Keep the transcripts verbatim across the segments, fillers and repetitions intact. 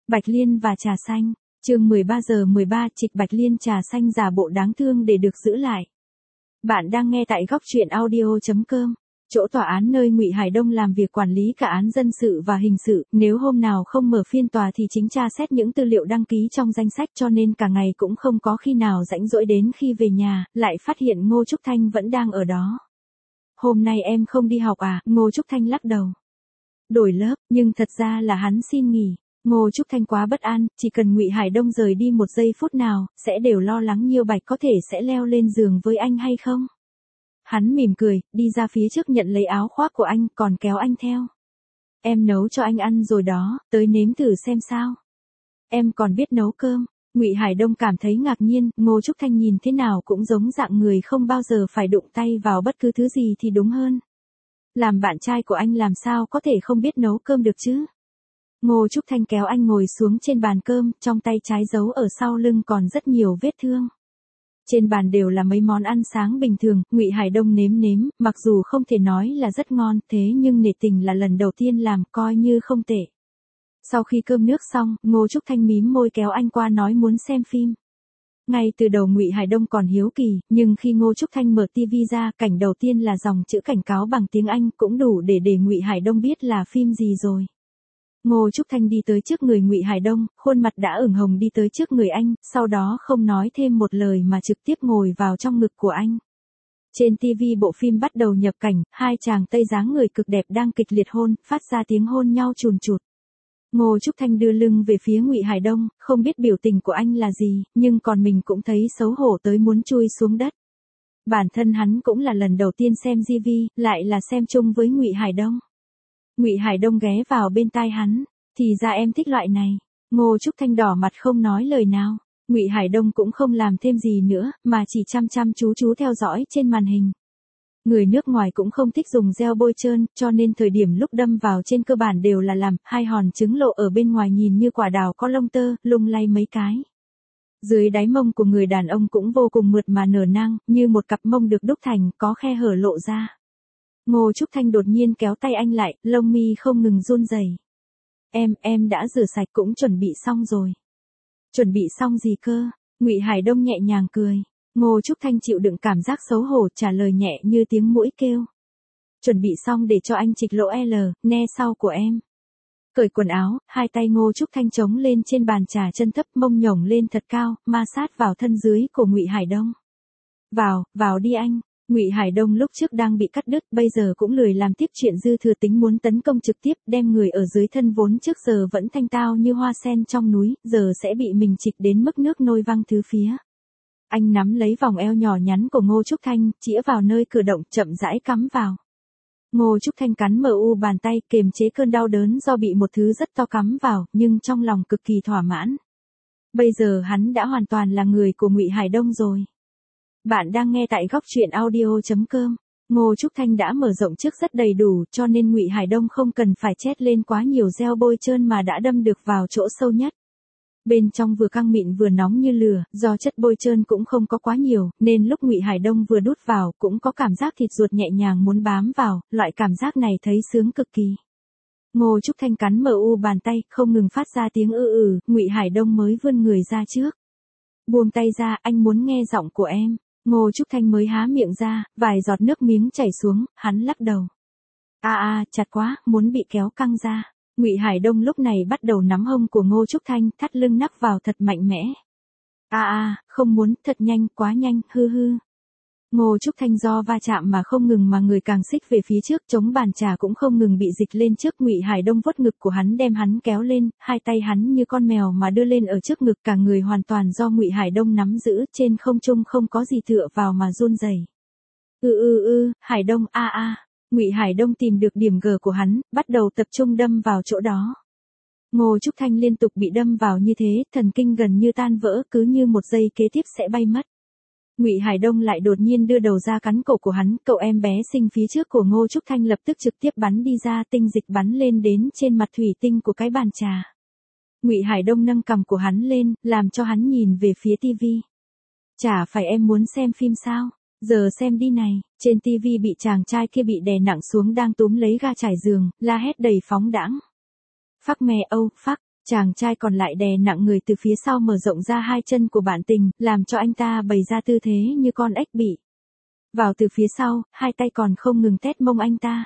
Bạch Liên và trà xanh. Chương mười ba giờ mười ba, Trịch Bạch Liên trà xanh giả bộ đáng thương để được giữ lại. Bạn đang nghe tại góc truyện audio chấm com. Chỗ tòa án nơi Ngụy Hải Đông làm việc quản lý cả án dân sự và hình sự, nếu hôm nào không mở phiên tòa thì chính tra xét những tư liệu đăng ký trong danh sách, cho nên cả ngày cũng không có khi nào rảnh rỗi, đến khi về nhà, lại phát hiện Ngô Trúc Thanh vẫn đang ở đó. Hôm nay em không đi học à? Ngô Trúc Thanh lắc đầu. Đổi lớp, nhưng thật ra là hắn xin nghỉ. Ngô Trúc Thanh quá bất an, chỉ cần Ngụy Hải Đông rời đi một giây phút nào, sẽ đều lo lắng Nhiêu Bạch có thể sẽ leo lên giường với anh hay không. Hắn mỉm cười, đi ra phía trước nhận lấy áo khoác của anh, còn kéo anh theo. Em nấu cho anh ăn rồi đó, tới nếm thử xem sao. Em còn biết nấu cơm. Ngụy Hải Đông cảm thấy ngạc nhiên, Ngô Trúc Thanh nhìn thế nào cũng giống dạng người không bao giờ phải đụng tay vào bất cứ thứ gì thì đúng hơn. Làm bạn trai của anh làm sao có thể không biết nấu cơm được chứ? Ngô Trúc Thanh kéo anh ngồi xuống trên bàn cơm, trong tay trái giấu ở sau lưng còn rất nhiều vết thương. Trên bàn đều là mấy món ăn sáng bình thường, Ngụy Hải Đông nếm nếm, mặc dù không thể nói là rất ngon, thế nhưng nể tình là lần đầu tiên làm, coi như không tệ. Sau khi cơm nước xong, Ngô Trúc Thanh mím môi kéo anh qua nói muốn xem phim. Ngay từ đầu Ngụy Hải Đông còn hiếu kỳ, nhưng khi Ngô Trúc Thanh mở tivi ra, cảnh đầu tiên là dòng chữ cảnh cáo bằng tiếng Anh, cũng đủ để để Ngụy Hải Đông biết là phim gì rồi. Ngô Trúc Thanh đi tới trước người Ngụy Hải Đông, khuôn mặt đã ửng hồng đi tới trước người anh, sau đó không nói thêm một lời mà trực tiếp ngồi vào trong ngực của anh. Trên tivi bộ phim bắt đầu nhập cảnh, hai chàng Tây dáng người cực đẹp đang kịch liệt hôn, phát ra tiếng hôn nhau chùn chụt. Ngô Trúc Thanh đưa lưng về phía Ngụy Hải Đông, không biết biểu tình của anh là gì, nhưng còn mình cũng thấy xấu hổ tới muốn chui xuống đất. Bản thân hắn cũng là lần đầu tiên xem tivi, lại là xem chung với Ngụy Hải Đông. Ngụy Hải Đông ghé vào bên tai hắn, thì ra em thích loại này. Ngô Trúc Thanh đỏ mặt không nói lời nào. Ngụy Hải Đông cũng không làm thêm gì nữa, mà chỉ chăm chăm chú chú theo dõi trên màn hình. Người nước ngoài cũng không thích dùng gel bôi trơn, cho nên thời điểm lúc đâm vào trên cơ bản đều là làm, hai hòn trứng lộ ở bên ngoài nhìn như quả đào có lông tơ, lung lay mấy cái. Dưới đáy mông của người đàn ông cũng vô cùng mượt mà nở nang, như một cặp mông được đúc thành, có khe hở lộ ra. Ngô Trúc Thanh đột nhiên kéo tay anh lại, lông mi không ngừng run rẩy. Em, em đã rửa sạch cũng chuẩn bị xong rồi. Chuẩn bị xong gì cơ? Ngụy Hải Đông nhẹ nhàng cười. Ngô Trúc Thanh chịu đựng cảm giác xấu hổ trả lời nhẹ như tiếng muỗi kêu. Chuẩn bị xong để cho anh trịch lỗ L, ne sau của em. Cởi quần áo, hai tay Ngô Trúc Thanh chống lên trên bàn trà chân thấp, mông nhổng lên thật cao, ma sát vào thân dưới của Ngụy Hải Đông. Vào, vào đi anh. Ngụy Hải Đông lúc trước đang bị cắt đứt, bây giờ cũng lười làm tiếp chuyện dư thừa, tính muốn tấn công trực tiếp, đem người ở dưới thân vốn trước giờ vẫn thanh tao như hoa sen trong núi, giờ sẽ bị mình trịch đến mức nước nôi văng tứ phía. Anh nắm lấy vòng eo nhỏ nhắn của Ngô Trúc Thanh, chĩa vào nơi cử động, chậm rãi cắm vào. Ngô Trúc Thanh cắn mờ u bàn tay, kềm chế cơn đau đớn do bị một thứ rất to cắm vào, nhưng trong lòng cực kỳ thỏa mãn. Bây giờ hắn đã hoàn toàn là người của Ngụy Hải Đông rồi. Bạn đang nghe tại góc truyện audio chấm com. Ngô Trúc Thanh đã mở rộng trước rất đầy đủ, cho nên Ngụy Hải Đông không cần phải chét lên quá nhiều gel bôi trơn mà đã đâm được vào chỗ sâu nhất. Bên trong vừa căng mịn vừa nóng như lửa, do chất bôi trơn cũng không có quá nhiều, nên lúc Ngụy Hải Đông vừa đút vào cũng có cảm giác thịt ruột nhẹ nhàng muốn bám vào, loại cảm giác này thấy sướng cực kỳ. Ngô Trúc Thanh cắn mờ u bàn tay, không ngừng phát ra tiếng ư ử, Ngụy Hải Đông mới vươn người ra trước. Buông tay ra, anh muốn nghe giọng của em. Ngô Trúc Thanh mới há miệng ra, vài giọt nước miếng chảy xuống, hắn lắc đầu. A a, chặt quá, muốn bị kéo căng ra. Ngụy Hải Đông lúc này bắt đầu nắm hông của Ngô Trúc Thanh, thắt lưng nắp vào thật mạnh mẽ. A a, không muốn, thật nhanh, quá nhanh, hư hư. Ngô Trúc Thanh do va chạm mà không ngừng mà người càng xích về phía trước, chống bàn trà cũng không ngừng bị dịch lên trước. Ngụy Hải Đông vuốt ngực của hắn đem hắn kéo lên, hai tay hắn như con mèo mà đưa lên ở trước ngực, cả người hoàn toàn do Ngụy Hải Đông nắm giữ, trên không trung không có gì tựa vào mà run rẩy. Ư ư ư, Hải Đông, a a. Ngụy Hải Đông tìm được điểm G của hắn, bắt đầu tập trung đâm vào chỗ đó. Ngô Trúc Thanh liên tục bị đâm vào như thế, thần kinh gần như tan vỡ, cứ như một giây kế tiếp sẽ bay mất. Ngụy Hải Đông lại đột nhiên đưa đầu ra cắn cổ của hắn, cậu em bé xinh phía trước của Ngô Trúc Thanh lập tức trực tiếp bắn đi ra, tinh dịch bắn lên đến trên mặt thủy tinh của cái bàn trà. Ngụy Hải Đông nâng cằm của hắn lên, làm cho hắn nhìn về phía tivi. Chả phải em muốn xem phim sao? Giờ xem đi này. Trên tivi bị chàng trai kia bị đè nặng xuống đang túm lấy ga trải giường, la hét đầy phóng đãng. Phắc mè âu, phắc. Chàng trai còn lại đè nặng người từ phía sau mở rộng ra hai chân của bạn tình, làm cho anh ta bày ra tư thế như con ếch bị vào từ phía sau, hai tay còn không ngừng tét mông anh ta.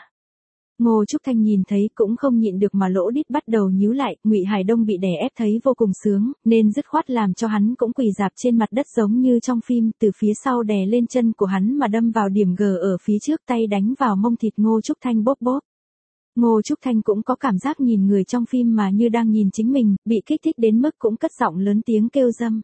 Ngô Trúc Thanh nhìn thấy cũng không nhịn được mà lỗ đít bắt đầu nhíu lại, Ngụy Hải Đông bị đè ép thấy vô cùng sướng, nên dứt khoát làm cho hắn cũng quỳ rạp trên mặt đất giống như trong phim, từ phía sau đè lên chân của hắn mà đâm vào điểm G ở phía trước, tay đánh vào mông thịt Ngô Trúc Thanh bóp bóp. Ngô Trúc Thanh cũng có cảm giác nhìn người trong phim mà như đang nhìn chính mình, bị kích thích đến mức cũng cất giọng lớn tiếng kêu dâm.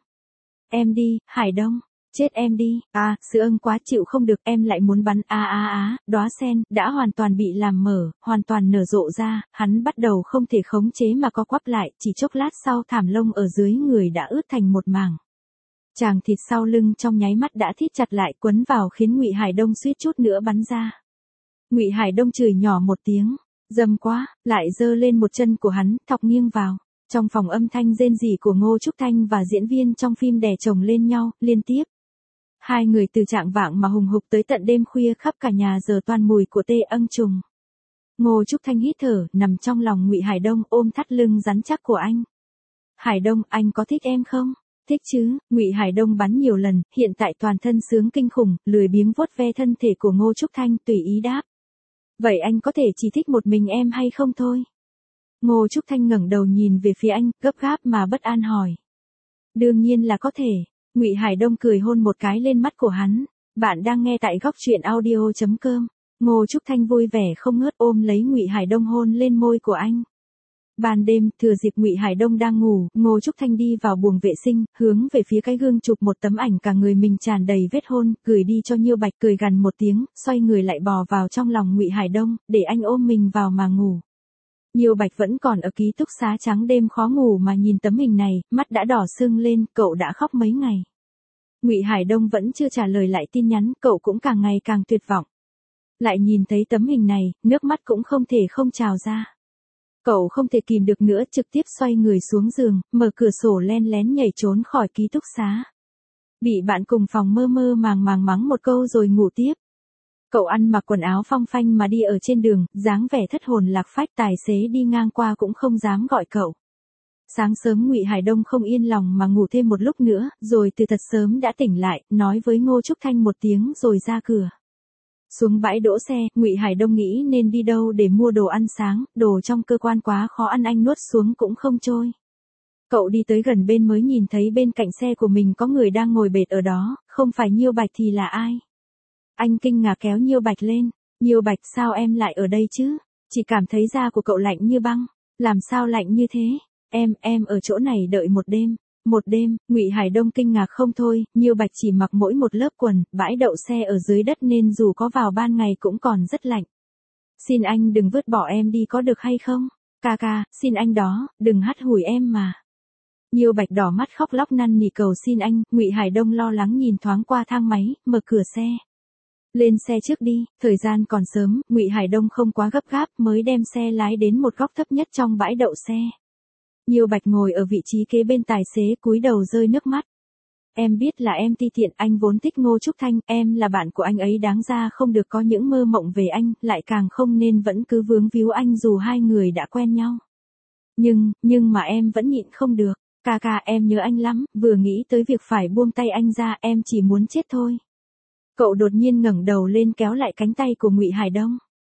Em đi, Hải Đông. Chết em đi, à, sư ưng quá chịu không được, em lại muốn bắn, á á á, đóa sen, đã hoàn toàn bị làm mở, hoàn toàn nở rộ ra, hắn bắt đầu không thể khống chế mà co quắp lại, chỉ chốc lát sau thảm lông ở dưới người đã ướt thành một mảng. Chàng thịt sau lưng trong nháy mắt đã thít chặt lại, quấn vào khiến Ngụy Hải Đông suýt chút nữa bắn ra. Ngụy Hải Đông chửi nhỏ một tiếng, dâm quá, lại giơ lên một chân của hắn, thọc nghiêng vào. Trong phòng âm thanh rên rỉ của Ngô Trúc Thanh và diễn viên trong phim đè chồng lên nhau, liên tiếp. Hai người từ trạng vạng mà hùng hục tới tận đêm khuya, khắp cả nhà giờ toàn mùi của tê âng trùng. Ngô Trúc Thanh hít thở, nằm trong lòng Ngụy Hải Đông ôm thắt lưng rắn chắc của anh. Hải Đông, anh có thích em không? Thích chứ, Ngụy Hải Đông bắn nhiều lần, hiện tại toàn thân sướng kinh khủng, lười biếng vuốt ve thân thể của Ngô Trúc Thanh, tùy ý đáp. Vậy anh có thể chỉ thích một mình em hay không thôi? Ngô Trúc Thanh ngẩng đầu nhìn về phía anh, gấp gáp mà bất an hỏi. Đương nhiên là có thể. Ngụy Hải Đông cười hôn một cái lên mắt của hắn. Bạn đang nghe tại góc truyện audio chấm com. Ngô Trúc Thanh vui vẻ không ngớt ôm lấy Ngụy Hải Đông hôn lên môi của anh. Ban đêm, thừa dịp Ngụy Hải Đông đang ngủ, Ngô Trúc Thanh đi vào buồng vệ sinh, hướng về phía cái gương chụp một tấm ảnh cả người mình tràn đầy vết hôn, gửi đi cho Nhiêu Bạch, cười gằn một tiếng, xoay người lại bò vào trong lòng Ngụy Hải Đông, để anh ôm mình vào mà ngủ. Nhiêu Bạch vẫn còn ở ký túc xá trắng đêm khó ngủ mà nhìn tấm hình này, mắt đã đỏ sưng lên, cậu đã khóc mấy ngày. Ngụy Hải Đông vẫn chưa trả lời lại tin nhắn, cậu cũng càng ngày càng tuyệt vọng. Lại nhìn thấy tấm hình này, nước mắt cũng không thể không trào ra. Cậu không thể kìm được nữa, trực tiếp xoay người xuống giường, mở cửa sổ len lén nhảy trốn khỏi ký túc xá. Bị bạn cùng phòng mơ mơ màng màng mắng một câu rồi ngủ tiếp. Cậu ăn mặc quần áo phong phanh mà đi ở trên đường, dáng vẻ thất hồn lạc phách, tài xế đi ngang qua cũng không dám gọi cậu. Sáng sớm Ngụy Hải Đông không yên lòng mà ngủ thêm một lúc nữa, rồi từ thật sớm đã tỉnh lại, nói với Ngô Trúc Thanh một tiếng rồi ra cửa. Xuống bãi đỗ xe, Ngụy Hải Đông nghĩ nên đi đâu để mua đồ ăn sáng, đồ trong cơ quan quá khó ăn anh nuốt xuống cũng không trôi. Cậu đi tới gần bên mới nhìn thấy bên cạnh xe của mình có người đang ngồi bệt ở đó, không phải Nhiêu Bạch thì là ai? Anh kinh ngạc kéo Nhiêu Bạch lên. Nhiêu Bạch, sao em lại ở đây chứ? Chỉ cảm thấy da của cậu lạnh như băng. Làm sao lạnh như thế? Em, em ở chỗ này đợi một đêm. Một đêm, Ngụy Hải Đông kinh ngạc không thôi, Nhiêu Bạch chỉ mặc mỗi một lớp quần, bãi đậu xe ở dưới đất nên dù có vào ban ngày cũng còn rất lạnh. Xin anh đừng vứt bỏ em đi có được hay không? Ca ca, xin anh đó, đừng hắt hủi em mà. Nhiêu Bạch đỏ mắt khóc lóc năn nỉ cầu xin anh, Ngụy Hải Đông lo lắng nhìn thoáng qua thang máy, mở cửa xe. Lên xe trước đi, thời gian còn sớm, Ngụy Hải Đông không quá gấp gáp mới đem xe lái đến một góc thấp nhất trong bãi đậu xe. Nhiêu Bạch ngồi ở vị trí kế bên tài xế cúi đầu rơi nước mắt. Em biết là em ti tiện, anh vốn thích Ngô Trúc Thanh, em là bạn của anh ấy đáng ra không được có những mơ mộng về anh, lại càng không nên vẫn cứ vướng víu anh dù hai người đã quen nhau. Nhưng, nhưng mà em vẫn nhịn không được, ca ca em nhớ anh lắm, vừa nghĩ tới việc phải buông tay anh ra em chỉ muốn chết thôi. Cậu đột nhiên ngẩng đầu lên kéo lại cánh tay của Ngụy Hải Đông.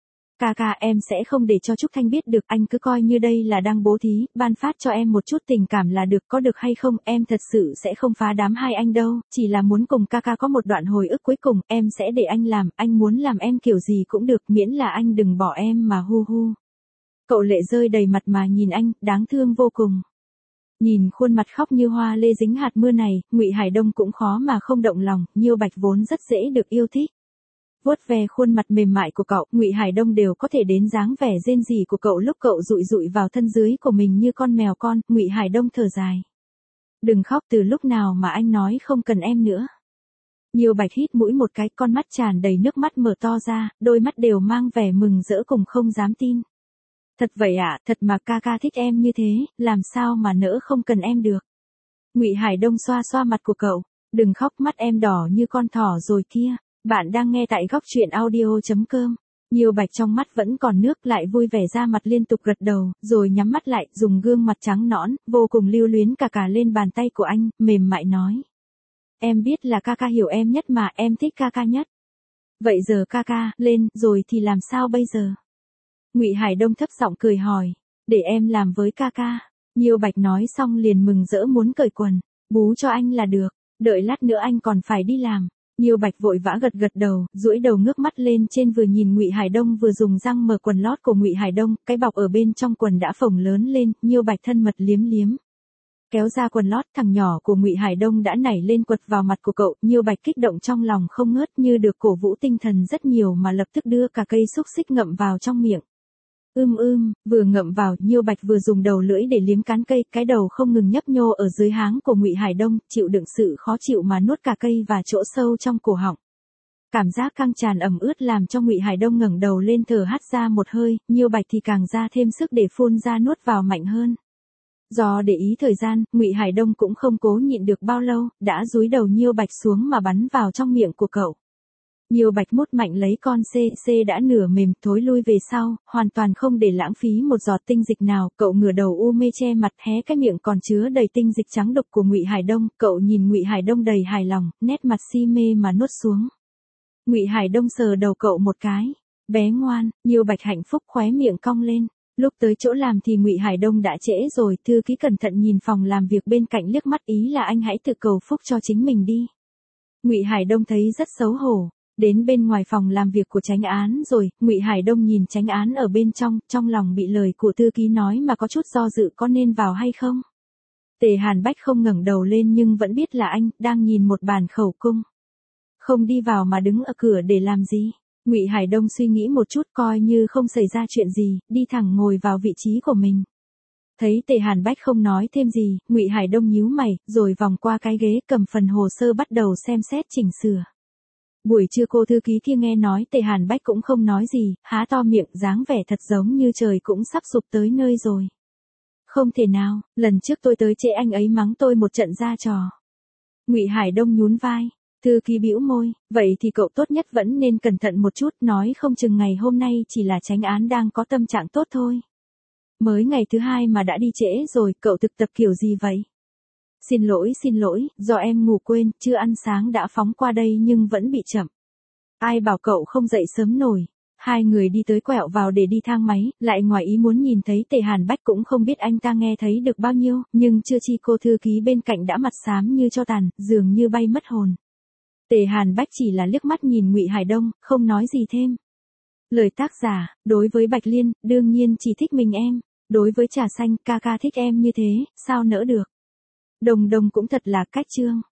Ca ca em sẽ không để cho Trúc Thanh biết được, anh cứ coi như đây là đang bố thí, ban phát cho em một chút tình cảm là được, có được hay không, em thật sự sẽ không phá đám hai anh đâu, chỉ là muốn cùng ca ca có một đoạn hồi ức cuối cùng, em sẽ để anh làm, anh muốn làm em kiểu gì cũng được, miễn là anh đừng bỏ em mà hu hu. Cậu lệ rơi đầy mặt mà nhìn anh, đáng thương vô cùng. Nhìn khuôn mặt khóc như hoa lê dính hạt mưa này, Ngụy Hải Đông cũng khó mà không động lòng, Nhiêu Bạch vốn rất dễ được yêu thích. Vuốt ve khuôn mặt mềm mại của cậu, Ngụy Hải Đông đều có thể đến dáng vẻ rên rỉ của cậu lúc cậu dụi dụi vào thân dưới của mình như con mèo con, Ngụy Hải Đông thở dài. Đừng khóc, từ lúc nào mà anh nói không cần em nữa. Nhiêu Bạch hít mũi một cái, con mắt tràn đầy nước mắt mở to ra, đôi mắt đều mang vẻ mừng rỡ cùng không dám tin. Thật vậy ạ, à, thật mà ca ca thích em như thế, làm sao mà nỡ không cần em được. Ngụy Hải Đông xoa xoa mặt của cậu, đừng khóc, mắt em đỏ như con thỏ rồi kia. Bạn đang nghe tại góc truyện audio chấm com. Nhiêu Bạch trong mắt vẫn còn nước, lại vui vẻ ra mặt liên tục gật đầu, rồi nhắm mắt lại, dùng gương mặt trắng nõn, vô cùng lưu luyến cả cả lên bàn tay của anh, mềm mại nói. Em biết là ca ca hiểu em nhất mà, em thích ca ca nhất. Vậy giờ ca ca, lên, rồi thì làm sao bây giờ? Ngụy Hải Đông thấp giọng cười hỏi. Để em làm với ca ca. Nhiêu Bạch nói xong liền mừng rỡ muốn cởi quần. Bú cho anh là được, đợi lát nữa anh còn phải đi làm. Nhiêu Bạch vội vã gật gật đầu, duỗi đầu ngước mắt lên trên vừa nhìn Ngụy Hải Đông vừa dùng răng mở quần lót của Ngụy Hải Đông, cái bọc ở bên trong quần đã phồng lớn lên, Nhiêu Bạch thân mật liếm liếm. Kéo ra quần lót, thằng nhỏ của Ngụy Hải Đông đã nảy lên quật vào mặt của cậu, Nhiêu Bạch kích động trong lòng không ngớt như được cổ vũ tinh thần rất nhiều mà lập tức đưa cả cây xúc xích ngậm vào trong miệng. Ưm ưm, vừa ngậm vào, Nhiêu Bạch vừa dùng đầu lưỡi để liếm cán cây, cái đầu không ngừng nhấp nhô ở dưới háng của Ngụy Hải Đông, chịu đựng sự khó chịu mà nuốt cả cây và chỗ sâu trong cổ họng. Cảm giác căng tràn ẩm ướt làm cho Ngụy Hải Đông ngẩng đầu lên thở hắt ra một hơi, Nhiêu Bạch thì càng ra thêm sức để phun ra nuốt vào mạnh hơn. Do để ý thời gian, Ngụy Hải Đông cũng không cố nhịn được bao lâu, đã dúi đầu Nhiêu Bạch xuống mà bắn vào trong miệng của cậu. Nhiêu Bạch mút mạnh lấy con C C đã nửa mềm, thối lui về sau, hoàn toàn không để lãng phí một giọt tinh dịch nào, cậu ngửa đầu u mê che mặt, hé cái miệng còn chứa đầy tinh dịch trắng đục của Ngụy Hải Đông, cậu nhìn Ngụy Hải Đông đầy hài lòng, nét mặt si mê mà nuốt xuống. Ngụy Hải Đông sờ đầu cậu một cái, bé ngoan, Nhiêu Bạch hạnh phúc khóe miệng cong lên. Lúc tới chỗ làm thì Ngụy Hải Đông đã trễ rồi, thư ký cẩn thận nhìn phòng làm việc bên cạnh liếc mắt ý là anh hãy tự cầu phúc cho chính mình đi. Ngụy Hải Đông thấy rất xấu hổ. Đến bên ngoài phòng làm việc của chánh án rồi, Ngụy Hải Đông nhìn chánh án ở bên trong, trong lòng bị lời của thư ký nói mà có chút do dự có nên vào hay không. Tề Hàn Bách không ngẩng đầu lên nhưng vẫn biết là anh, đang nhìn một bàn khẩu cung. Không đi vào mà đứng ở cửa để làm gì. Ngụy Hải Đông suy nghĩ một chút coi như không xảy ra chuyện gì, đi thẳng ngồi vào vị trí của mình. Thấy Tề Hàn Bách không nói thêm gì, Ngụy Hải Đông nhíu mày, rồi vòng qua cái ghế cầm phần hồ sơ bắt đầu xem xét chỉnh sửa. Buổi trưa cô thư ký kia nghe nói Tề Hàn Bách cũng không nói gì, há to miệng dáng vẻ thật giống như trời cũng sắp sụp tới nơi rồi. Không thể nào, lần trước tôi tới trễ anh ấy mắng tôi một trận ra trò. Ngụy Hải Đông nhún vai, thư ký bĩu môi, vậy thì cậu tốt nhất vẫn nên cẩn thận một chút, nói không chừng ngày hôm nay chỉ là chánh án đang có tâm trạng tốt thôi. Mới ngày thứ hai mà đã đi trễ rồi, cậu thực tập kiểu gì vậy? Xin lỗi xin lỗi, do em ngủ quên, chưa ăn sáng đã phóng qua đây nhưng vẫn bị chậm. Ai bảo cậu không dậy sớm nổi. Hai người đi tới quẹo vào để đi thang máy, lại ngoài ý muốn nhìn thấy Tề Hàn Bách cũng không biết anh ta nghe thấy được bao nhiêu, nhưng chưa chi cô thư ký bên cạnh đã mặt xám như tro tàn, dường như bay mất hồn. Tề Hàn Bách chỉ là liếc mắt nhìn Ngụy Hải Đông, không nói gì thêm. Lời tác giả, đối với Bạch Liên, đương nhiên chỉ thích mình em, đối với Trà Xanh, ca ca thích em như thế, sao nỡ được. Đồng Đồng cũng thật là cách chương.